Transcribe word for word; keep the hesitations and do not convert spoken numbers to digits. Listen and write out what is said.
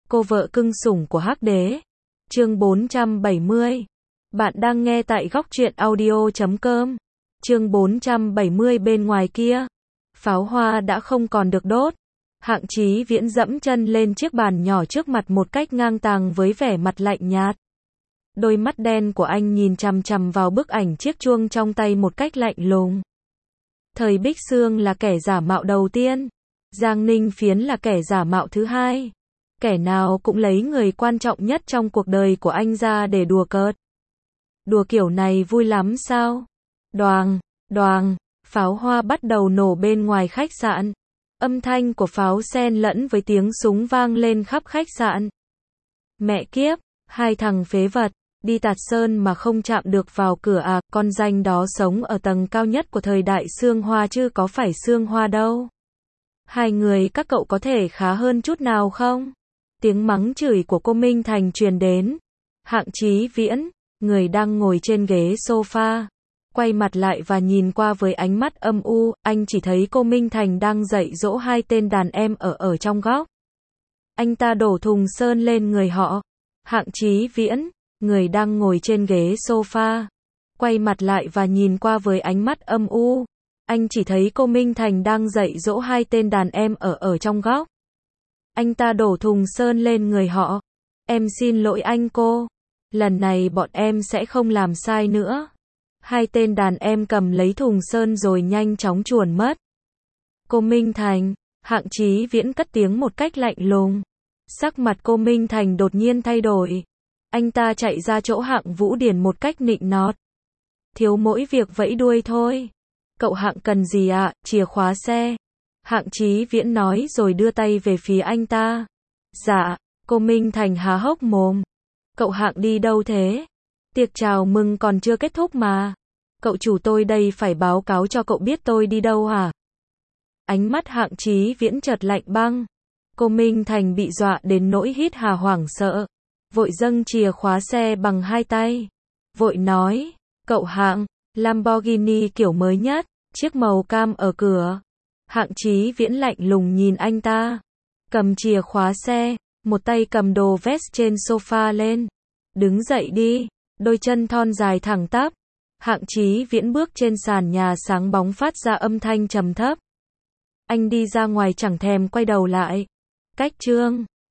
Cô vợ cưng sủng của Hắc Đế. Chương bốn trăm bảy mươi. Bạn đang nghe tại góc truyện audio chấm com. Chương bốn trăm bảy mươi bên ngoài kia. Pháo hoa đã không còn được đốt. Hạng Chí Viễn dẫm chân lên chiếc bàn nhỏ trước mặt một cách ngang tàng với vẻ mặt lạnh nhạt. Đôi mắt đen của anh nhìn chằm chằm vào bức ảnh chiếc chuông trong tay một cách lạnh lùng. Thời Bích Xương là kẻ giả mạo đầu tiên. Giang Ninh Phiến là kẻ giả mạo thứ hai. Kẻ nào cũng lấy người quan trọng nhất trong cuộc đời của anh ra để đùa cợt. Đùa kiểu này vui lắm sao? Đoàng, đoàng, pháo hoa bắt đầu nổ bên ngoài khách sạn. Âm thanh của pháo xen lẫn với tiếng súng vang lên khắp khách sạn. Mẹ kiếp, hai thằng phế vật, đi tạt sơn mà không chạm được vào cửa à, con danh đó sống ở tầng cao nhất của thời đại Sương Hoa chứ có phải Sương Hoa đâu. Hai người các cậu có thể khá hơn chút nào không? Tiếng mắng chửi của cô Minh Thành truyền đến. Hạng Chí Viễn, người đang ngồi trên ghế sofa, quay mặt lại và nhìn qua với ánh mắt âm u, anh chỉ thấy cô Minh Thành đang dạy dỗ hai tên đàn em ở ở trong góc. Anh ta đổ thùng sơn lên người họ. Hạng Chí Viễn, người đang ngồi trên ghế sofa, quay mặt lại và nhìn qua với ánh mắt âm u. Anh chỉ thấy cô Minh Thành đang dạy dỗ hai tên đàn em ở ở trong góc. Anh ta đổ thùng sơn lên người họ. Em xin lỗi anh cô. Lần này bọn em sẽ không làm sai nữa. Hai tên đàn em cầm lấy thùng sơn rồi nhanh chóng chuồn mất. Cô Minh Thành, Hạng Chí Viễn cất tiếng một cách lạnh lùng. Sắc mặt cô Minh Thành đột nhiên thay đổi. Anh ta chạy ra chỗ Hạng Vũ Điển một cách nịnh nọt. Thiếu mỗi việc vẫy đuôi thôi. Cậu Hạng cần gì ạ? À? Chìa khóa xe. Hạng Chí Viễn nói rồi đưa tay về phía anh ta. Dạ, cô Minh Thành há hốc mồm. Cậu Hạng đi đâu thế? Tiệc chào mừng còn chưa kết thúc mà. Cậu chủ tôi đây phải báo cáo cho cậu biết tôi đi đâu hả? Ánh mắt Hạng Chí Viễn chợt lạnh băng. Cô Minh Thành bị dọa đến nỗi hít hà hoảng sợ. Vội dâng chìa khóa xe bằng hai tay. Vội nói, cậu Hạng, Lamborghini kiểu mới nhất, chiếc màu cam ở cửa. Hạng Chí Viễn lạnh lùng nhìn anh ta. Cầm chìa khóa xe, một tay cầm đồ vest trên sofa lên. Đứng dậy đi, đôi chân thon dài thẳng tắp. Hạng Chí Viễn bước trên sàn nhà sáng bóng phát ra âm thanh trầm thấp. Anh đi ra ngoài chẳng thèm quay đầu lại. Cách chương